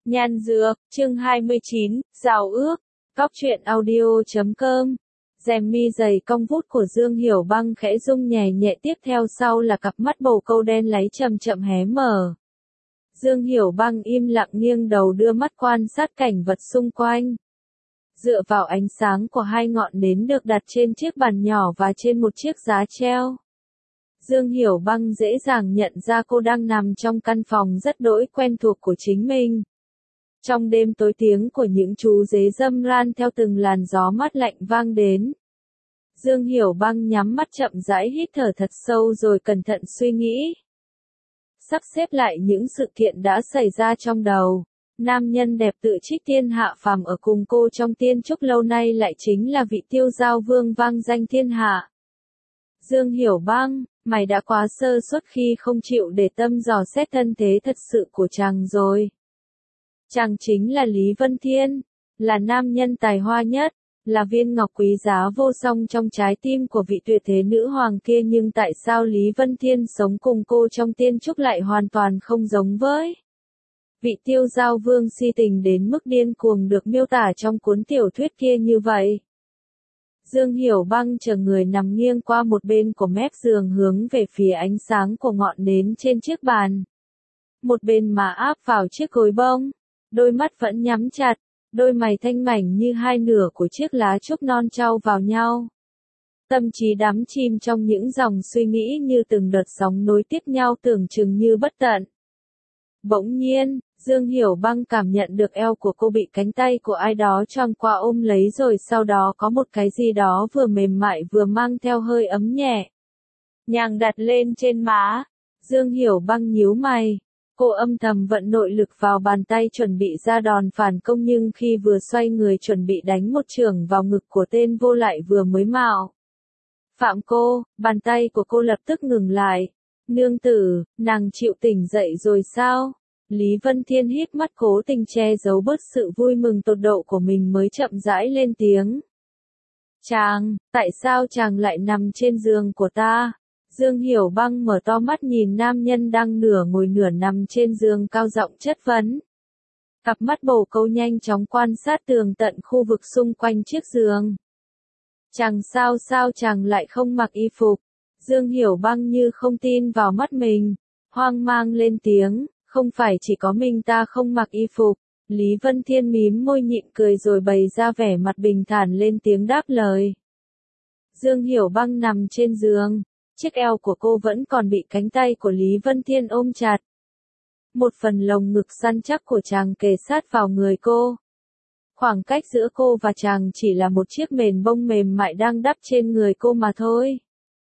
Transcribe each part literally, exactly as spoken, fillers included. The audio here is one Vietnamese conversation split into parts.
Nhan Dược, chương hai mươi chín, Giao ước, Cóc truyện audio chấm com. Rèm mi dày cong vút của Dương Hiểu Băng khẽ rung nhẹ nhẹ, tiếp theo sau là cặp mắt bồ câu đen láy chậm chậm hé mở. Dương Hiểu Băng im lặng nghiêng đầu đưa mắt quan sát cảnh vật xung quanh. Dựa vào ánh sáng của hai ngọn nến được đặt trên chiếc bàn nhỏ và trên một chiếc giá treo, Dương Hiểu Băng dễ dàng nhận ra cô đang nằm trong căn phòng rất đỗi quen thuộc của chính mình. Trong đêm tối, tiếng của những chú dế râm ran theo từng làn gió mát lạnh vang đến. Dương Hiểu Băng nhắm mắt chậm rãi hít thở thật sâu rồi cẩn thận suy nghĩ. Sắp xếp lại những sự kiện đã xảy ra trong đầu. Nam nhân đẹp tự trích thiên hạ phàm ở cùng cô trong tiên trúc lâu nay lại chính là vị Tiêu Giao Vương vang danh thiên hạ. Dương Hiểu Băng, mày đã quá sơ suất khi không chịu để tâm dò xét thân thế thật sự của chàng rồi. Chàng chính là Lý Vân Thiên, là nam nhân tài hoa nhất, là viên ngọc quý giá vô song trong trái tim của vị tuyệt thế nữ hoàng kia, nhưng tại sao Lý Vân Thiên sống cùng cô trong tiên trúc lại hoàn toàn không giống với vị Tiêu Giao Vương si tình đến mức điên cuồng được miêu tả trong cuốn tiểu thuyết kia như vậy? Dương Hiểu Băng chờ người nằm nghiêng qua một bên của mép giường hướng về phía ánh sáng của ngọn nến trên chiếc bàn. Một bên mà áp vào chiếc gối bông, đôi mắt vẫn nhắm chặt, đôi mày thanh mảnh như hai nửa của chiếc lá trúc non trao vào nhau. Tâm trí đắm chìm trong những dòng suy nghĩ như từng đợt sóng nối tiếp nhau tưởng chừng như bất tận. Bỗng nhiên, Dương Hiểu Băng cảm nhận được eo của cô bị cánh tay của ai đó choàng qua ôm lấy, rồi sau đó có một cái gì đó vừa mềm mại vừa mang theo hơi ấm nhẹ nhàng đặt lên trên má. Dương Hiểu Băng nhíu mày. Cô âm thầm vận nội lực vào bàn tay chuẩn bị ra đòn phản công, nhưng khi vừa xoay người chuẩn bị đánh một chưởng vào ngực của tên vô lại vừa mới mạo phạm cô, bàn tay của cô lập tức ngừng lại. Nương tử, nàng chịu tỉnh dậy rồi sao? Lý Vân Thiên híp mắt cố tình che giấu bớt sự vui mừng tột độ của mình mới chậm rãi lên tiếng. Chàng, tại sao chàng lại nằm trên giường của ta? Dương Hiểu Băng mở to mắt nhìn nam nhân đang nửa ngồi nửa nằm trên giường, cao giọng chất vấn. Cặp mắt bồ câu nhanh chóng quan sát tường tận khu vực xung quanh chiếc giường. Chàng sao sao chàng lại không mặc y phục? Dương Hiểu Băng như không tin vào mắt mình, hoang mang lên tiếng, không phải chỉ có mình ta không mặc y phục. Lý Vân Thiên mím môi nhịn cười rồi bày ra vẻ mặt bình thản lên tiếng đáp lời. Dương Hiểu Băng nằm trên giường, chiếc eo của cô vẫn còn bị cánh tay của Lý Vân Thiên ôm chặt. Một phần lồng ngực săn chắc của chàng kề sát vào người cô. Khoảng cách giữa cô và chàng chỉ là một chiếc mền bông mềm mại đang đắp trên người cô mà thôi.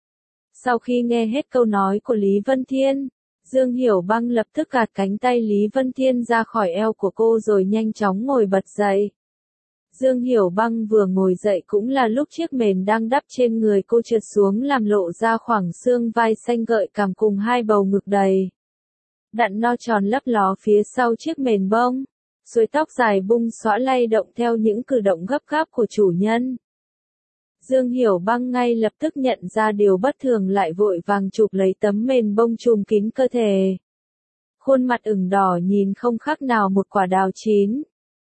Sau khi nghe hết câu nói của Lý Vân Thiên, Dương Hiểu Băng lập tức gạt cánh tay Lý Vân Thiên ra khỏi eo của cô rồi nhanh chóng ngồi bật dậy. Dương Hiểu Băng vừa ngồi dậy cũng là lúc chiếc mền đang đắp trên người cô trượt xuống, làm lộ ra khoảng xương vai xanh gợi cảm cùng hai bầu ngực đầy đặn no tròn lấp ló phía sau chiếc mền bông. Xuôi tóc dài bung xõa lay động theo những cử động gấp gáp của chủ nhân. Dương Hiểu Băng ngay lập tức nhận ra điều bất thường, lại vội vàng chụp lấy tấm mền bông trùm kín cơ thể. Khuôn mặt ửng đỏ nhìn không khác nào một quả đào chín.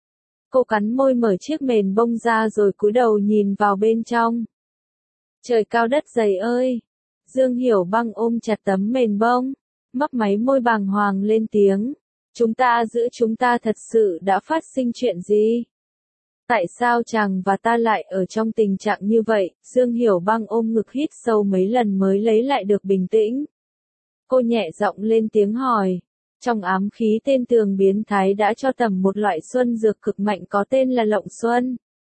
Cô cắn môi mở chiếc mền bông ra rồi cúi đầu nhìn vào bên trong. Trời cao đất dày ơi! Dương Hiểu Băng ôm chặt tấm mền bông, mấp máy môi bàng hoàng lên tiếng. Chúng ta giữa chúng ta thật sự đã phát sinh chuyện gì? Tại sao chàng và ta lại ở trong tình trạng như vậy? Dương Hiểu Băng ôm ngực hít sâu mấy lần mới lấy lại được bình tĩnh. Cô nhẹ giọng lên tiếng hỏi. Trong ám khí, tên tường biến thái đã cho tầm một loại xuân dược cực mạnh có tên là Lộng Xuân.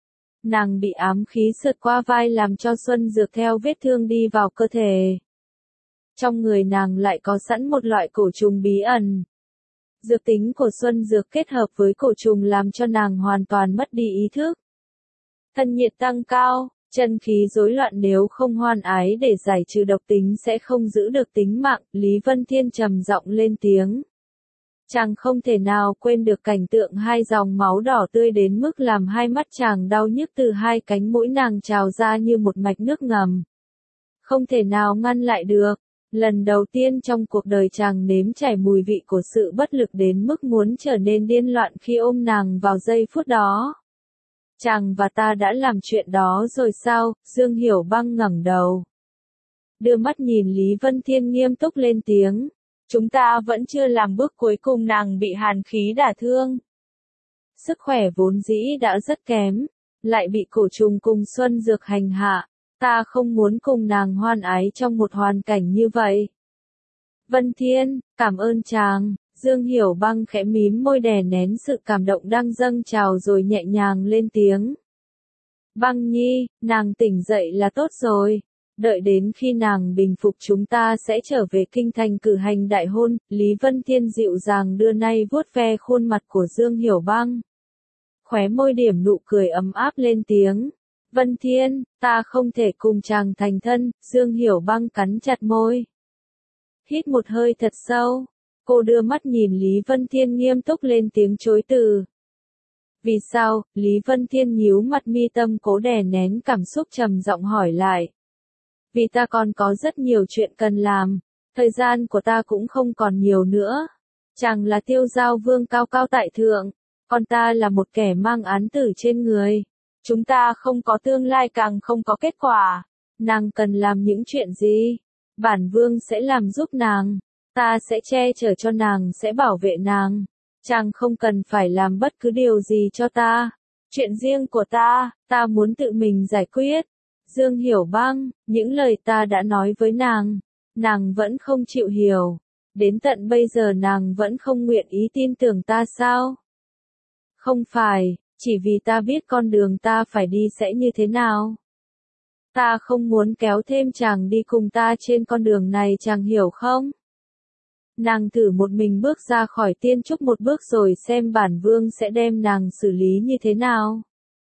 Nàng bị ám khí sượt qua vai làm cho xuân dược theo vết thương đi vào cơ thể. Trong người nàng lại có sẵn một loại cổ trùng bí ẩn. Dược tính của xuân dược kết hợp với cổ trùng làm cho nàng hoàn toàn mất đi ý thức. Thân nhiệt tăng cao, chân khí rối loạn, nếu không hoan ái để giải trừ độc tính sẽ không giữ được tính mạng. Lý Vân Thiên trầm giọng lên tiếng. Chàng không thể nào quên được cảnh tượng hai dòng máu đỏ tươi đến mức làm hai mắt chàng đau nhức từ hai cánh mũi nàng trào ra như một mạch nước ngầm. Không thể nào ngăn lại được. Lần đầu tiên trong cuộc đời chàng nếm trải mùi vị của sự bất lực đến mức muốn trở nên điên loạn khi ôm nàng vào giây phút đó. Chàng và ta đã làm chuyện đó rồi sao? Dương Hiểu Băng ngẩng đầu, đưa mắt nhìn Lý Vân Thiên nghiêm túc lên tiếng. Chúng ta vẫn chưa làm bước cuối cùng, nàng bị hàn khí đả thương. Sức khỏe vốn dĩ đã rất kém, lại bị cổ trùng cùng xuân dược hành hạ. Ta không muốn cùng nàng hoan ái trong một hoàn cảnh như vậy. Vân Thiên, cảm ơn chàng. Dương Hiểu Băng khẽ mím môi đè nén sự cảm động đang dâng trào rồi nhẹ nhàng lên tiếng. Băng Nhi, nàng tỉnh dậy là tốt rồi. Đợi đến khi nàng bình phục chúng ta sẽ trở về kinh thành cử hành đại hôn. Lý Vân Thiên dịu dàng đưa nay vuốt ve khuôn mặt của Dương Hiểu Băng. Khóe môi điểm nụ cười ấm áp lên tiếng. Vân Thiên, ta không thể cùng chàng thành thân. Dương Hiểu Băng cắn chặt môi. Hít một hơi thật sâu. Cô đưa mắt nhìn Lý Vân Thiên nghiêm túc lên tiếng chối từ. Vì sao? Lý Vân Thiên nhíu mặt mi tâm cố đè nén cảm xúc trầm giọng hỏi lại. Vì ta còn có rất nhiều chuyện cần làm, thời gian của ta cũng không còn nhiều nữa. Chàng là Tiêu Giao Vương cao cao tại thượng, còn ta là một kẻ mang án tử trên người. Chúng ta không có tương lai càng không có kết quả. Nàng cần làm những chuyện gì? Bản Vương sẽ làm giúp nàng. Ta sẽ che chở cho nàng, sẽ bảo vệ nàng. Chàng không cần phải làm bất cứ điều gì cho ta. Chuyện riêng của ta, ta muốn tự mình giải quyết. Dương Hiểu Băng, những lời ta đã nói với nàng, nàng vẫn không chịu hiểu. Đến tận bây giờ nàng vẫn không nguyện ý tin tưởng ta sao? Không phải, chỉ vì ta biết con đường ta phải đi sẽ như thế nào. Ta không muốn kéo thêm chàng đi cùng ta trên con đường này, chàng hiểu không? Nàng thử một mình bước ra khỏi tiên trúc một bước rồi xem bản Vương sẽ đem nàng xử lý như thế nào.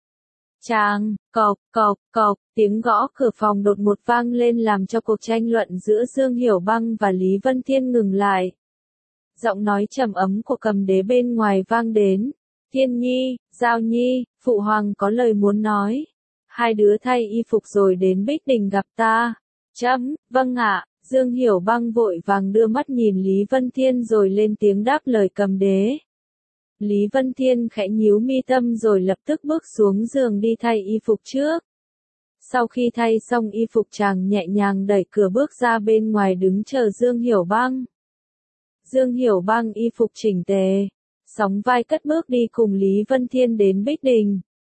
Chàng, cộc, cộc, cộc, tiếng gõ cửa phòng đột ngột vang lên làm cho cuộc tranh luận giữa Dương Hiểu Băng và Lý Vân Thiên ngừng lại. Giọng nói trầm ấm của Cầm Đế bên ngoài vang đến. Thiên Nhi, Giao Nhi, Phụ Hoàng có lời muốn nói. Hai đứa thay y phục rồi đến Bích Đình gặp ta. Chấm, vâng ạ. Dương Hiểu Băng vội vàng đưa mắt nhìn Lý Vân Thiên rồi lên tiếng đáp lời Cầm Đế. Lý Vân Thiên khẽ nhíu mi tâm rồi lập tức bước xuống giường đi thay y phục trước. Sau khi thay xong y phục chàng nhẹ nhàng đẩy cửa bước ra bên ngoài đứng chờ Dương Hiểu Băng. Dương Hiểu Băng y phục chỉnh tề, sóng vai cất bước đi cùng Lý Vân Thiên đến Bích Đình.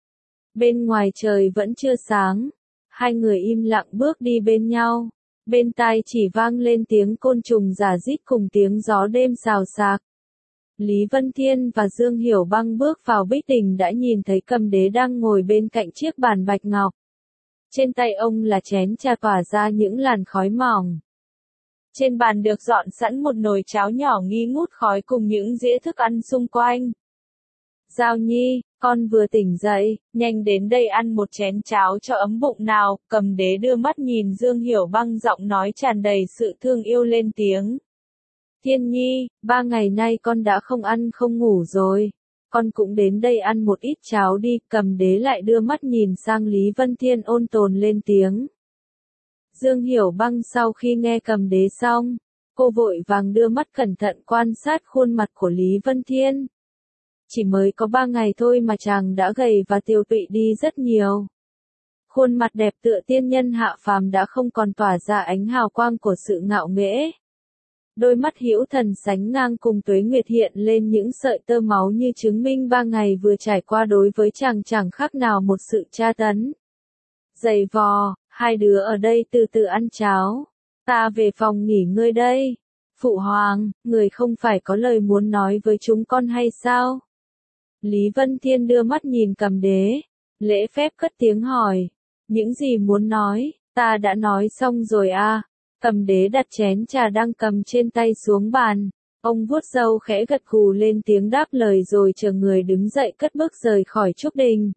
Bên ngoài trời vẫn chưa sáng, hai người im lặng bước đi bên nhau. Bên tai chỉ vang lên tiếng côn trùng rả rít cùng tiếng gió đêm xào xạc. Lý Vân Thiên và Dương Hiểu Băng bước vào Bích Đình đã nhìn thấy Cầm Đế đang ngồi bên cạnh chiếc bàn bạch ngọc. Trên tay ông là chén trà tỏa ra những làn khói mỏng. Trên bàn được dọn sẵn một nồi cháo nhỏ nghi ngút khói cùng những dĩa thức ăn xung quanh. Giao Nhi, con vừa tỉnh dậy, nhanh đến đây ăn một chén cháo cho ấm bụng nào. Cầm Đế đưa mắt nhìn Dương Hiểu Băng, giọng nói tràn đầy sự thương yêu lên tiếng. Thiên Nhi, ba ngày nay con đã không ăn không ngủ rồi. Con cũng đến đây ăn một ít cháo đi. Cầm Đế lại đưa mắt nhìn sang Lý Vân Thiên ôn tồn lên tiếng. Dương Hiểu Băng sau khi nghe Cầm Đế xong, cô vội vàng đưa mắt cẩn thận quan sát khuôn mặt của Lý Vân Thiên. Chỉ mới có ba ngày thôi mà chàng đã gầy và tiều tụy đi rất nhiều. Khuôn mặt đẹp tựa tiên nhân hạ phàm đã không còn tỏa ra ánh hào quang của sự ngạo nghễ. Đôi mắt hữu thần sánh ngang cùng tuế nguyệt hiện lên những sợi tơ máu như chứng minh ba ngày vừa trải qua đối với chàng chẳng khác nào một sự tra tấn. Dày vò, hai đứa ở đây từ từ ăn cháo. Ta về phòng nghỉ ngơi đây. Phụ Hoàng, người không phải có lời muốn nói với chúng con hay sao? Lý Vân Thiên đưa mắt nhìn Cầm Đế, lễ phép cất tiếng hỏi. Những gì muốn nói, ta đã nói xong rồi à. Cầm Đế đặt chén trà đang cầm trên tay xuống bàn. Ông vuốt râu khẽ gật gù lên tiếng đáp lời rồi chờ người đứng dậy cất bước rời khỏi trúc đình.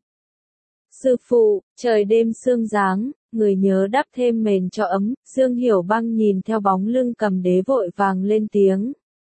Sư phụ, trời đêm sương giáng, người nhớ đắp thêm mền cho ấm. Dương Hiểu Băng nhìn theo bóng lưng Cầm Đế vội vàng lên tiếng.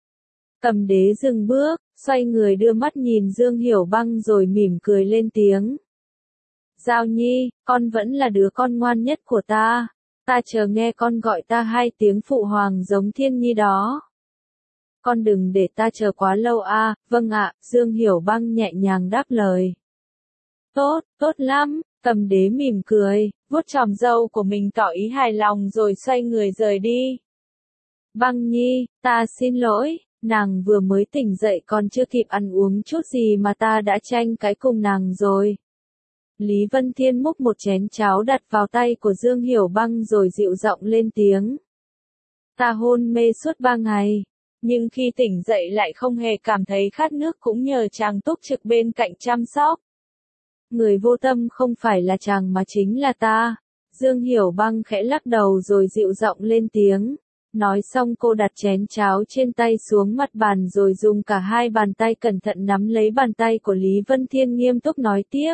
Cầm Đế dừng bước, xoay người đưa mắt nhìn Dương Hiểu Băng rồi mỉm cười lên tiếng. Giao Nhi, con vẫn là đứa con ngoan nhất của ta. Ta chờ nghe con gọi ta hai tiếng phụ hoàng giống thiên nhi đó. Con đừng để ta chờ quá lâu a. À, vâng ạ, Dương Hiểu Băng nhẹ nhàng đáp lời. Tốt, tốt lắm, Cầm Đế mỉm cười, vuốt chòm râu của mình tỏ ý hài lòng rồi xoay người rời đi. Băng nhi, ta xin lỗi, nàng vừa mới tỉnh dậy còn chưa kịp ăn uống chút gì mà ta đã tranh cãi cùng nàng rồi. Lý Vân Thiên múc một chén cháo đặt vào tay của Dương Hiểu Băng rồi dịu giọng lên tiếng. Ta hôn mê suốt ba ngày, nhưng khi tỉnh dậy lại không hề cảm thấy khát nước cũng nhờ chàng túc trực bên cạnh chăm sóc. Người vô tâm không phải là chàng mà chính là ta. Dương Hiểu Băng khẽ lắc đầu rồi dịu giọng lên tiếng. Nói xong cô đặt chén cháo trên tay xuống mặt bàn rồi dùng cả hai bàn tay cẩn thận nắm lấy bàn tay của Lý Vân Thiên nghiêm túc nói tiếp.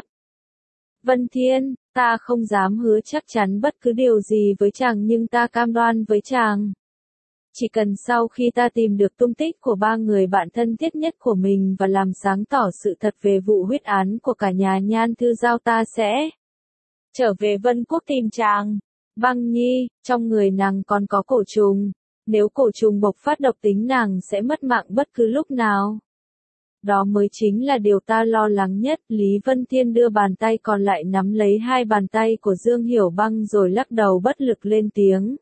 Vân Thiên, ta không dám hứa chắc chắn bất cứ điều gì với chàng nhưng ta cam đoan với chàng. Chỉ cần sau khi ta tìm được tung tích của ba người bạn thân thiết nhất của mình và làm sáng tỏ sự thật về vụ huyết án của cả nhà Nhan Thư Giao ta sẽ trở về Vân Quốc tìm chàng. Băng nhi, trong người nàng còn có cổ trùng. Nếu cổ trùng bộc phát độc tính nàng sẽ mất mạng bất cứ lúc nào. Đó mới chính là điều ta lo lắng nhất. Lý Vân Thiên đưa bàn tay còn lại nắm lấy hai bàn tay của Dương Hiểu Băng rồi lắc đầu bất lực lên tiếng.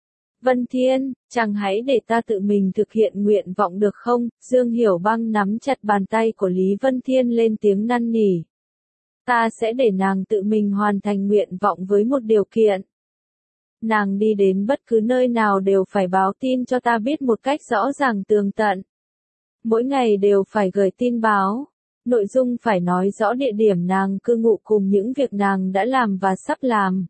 Vân Thiên, chàng hãy để ta tự mình thực hiện nguyện vọng được không? Dương Hiểu Băng nắm chặt bàn tay của Lý Vân Thiên lên tiếng năn nỉ. Ta sẽ để nàng tự mình hoàn thành nguyện vọng với một điều kiện. Nàng đi đến bất cứ nơi nào đều phải báo tin cho ta biết một cách rõ ràng tường tận. Mỗi ngày đều phải gửi tin báo. Nội dung phải nói rõ địa điểm nàng cư ngụ cùng những việc nàng đã làm và sắp làm.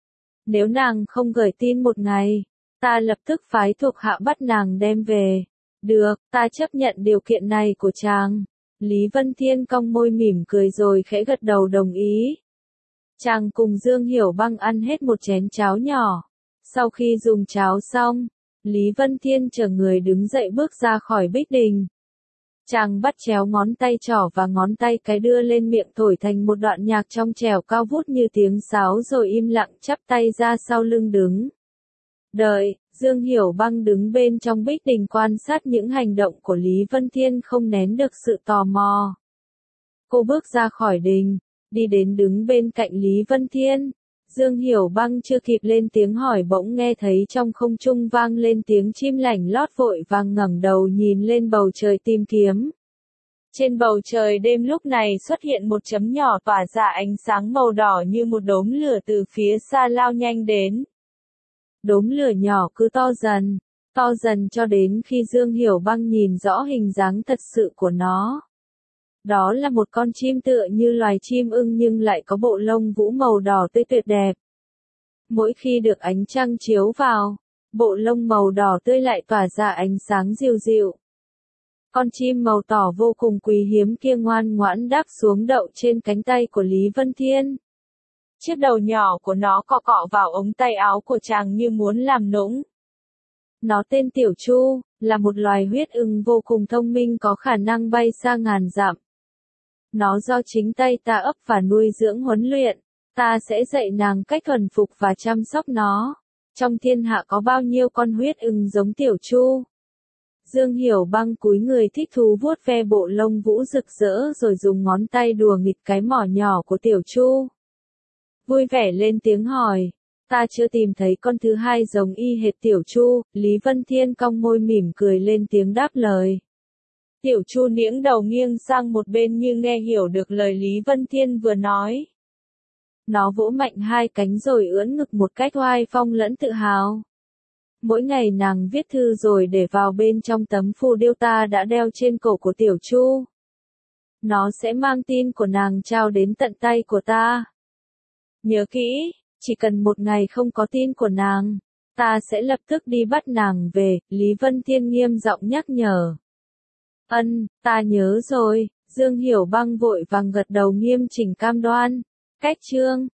Nếu nàng không gửi tin một ngày, ta lập tức phái thuộc hạ bắt nàng đem về. Được, ta chấp nhận điều kiện này của chàng. Lý Vân Thiên cong môi mỉm cười rồi khẽ gật đầu đồng ý. Chàng cùng Dương Hiểu Băng ăn hết một chén cháo nhỏ. Sau khi dùng cháo xong, Lý Vân Thiên chở người đứng dậy bước ra khỏi Bích Đình. Chàng bắt chéo ngón tay trỏ và ngón tay cái đưa lên miệng thổi thành một đoạn nhạc trong trẻo cao vút như tiếng sáo rồi im lặng chắp tay ra sau lưng đứng. Đợi, Dương Hiểu Băng đứng bên trong Bích Đình quan sát những hành động của Lý Vân Thiên không nén được sự tò mò. Cô bước ra khỏi đình, đi đến đứng bên cạnh Lý Vân Thiên. Dương Hiểu Băng chưa kịp lên tiếng hỏi bỗng nghe thấy trong không trung vang lên tiếng chim lảnh lót vội vàng ngẩng đầu nhìn lên bầu trời tìm kiếm. Trên bầu trời đêm lúc này xuất hiện một chấm nhỏ tỏa ra ánh sáng màu đỏ như một đốm lửa từ phía xa lao nhanh đến. Đốm lửa nhỏ cứ to dần, to dần cho đến khi Dương Hiểu Băng nhìn rõ hình dáng thật sự của nó. Đó là một con chim tựa như loài chim ưng nhưng lại có bộ lông vũ màu đỏ tươi tuyệt đẹp. Mỗi khi được ánh trăng chiếu vào, bộ lông màu đỏ tươi lại tỏa ra ánh sáng dịu dịu. Con chim màu đỏ vô cùng quý hiếm kia ngoan ngoãn đáp xuống đậu trên cánh tay của Lý Vân Thiên. Chiếc đầu nhỏ của nó cọ cọ vào ống tay áo của chàng như muốn làm nũng. Nó tên Tiểu Chu, là một loài huyết ưng vô cùng thông minh có khả năng bay xa ngàn dặm. Nó do chính tay ta ấp và nuôi dưỡng huấn luyện, ta sẽ dạy nàng cách thuần phục và chăm sóc nó. Trong thiên hạ có bao nhiêu con huyết ưng giống Tiểu Chu? Dương Hiểu Băng cúi người thích thú vuốt ve bộ lông vũ rực rỡ rồi dùng ngón tay đùa nghịch cái mỏ nhỏ của Tiểu Chu. Vui vẻ lên tiếng hỏi, ta chưa tìm thấy con thứ hai giống y hệt Tiểu Chu. Lý Vân Thiên cong môi mỉm cười lên tiếng đáp lời. Tiểu Chu niễng đầu nghiêng sang một bên như nghe hiểu được lời Lý Vân Thiên vừa nói. Nó vỗ mạnh hai cánh rồi ưỡn ngực một cách oai phong lẫn tự hào. Mỗi ngày nàng viết thư rồi để vào bên trong tấm phù điêu ta đã đeo trên cổ của Tiểu Chu. Nó sẽ mang tin của nàng trao đến tận tay của ta. Nhớ kỹ, chỉ cần một ngày không có tin của nàng, ta sẽ lập tức đi bắt nàng về. Lý Vân Thiên nghiêm giọng nhắc nhở. Ân, ta nhớ rồi. Dương Hiểu Băng vội vàng gật đầu nghiêm chỉnh cam đoan. Cách chương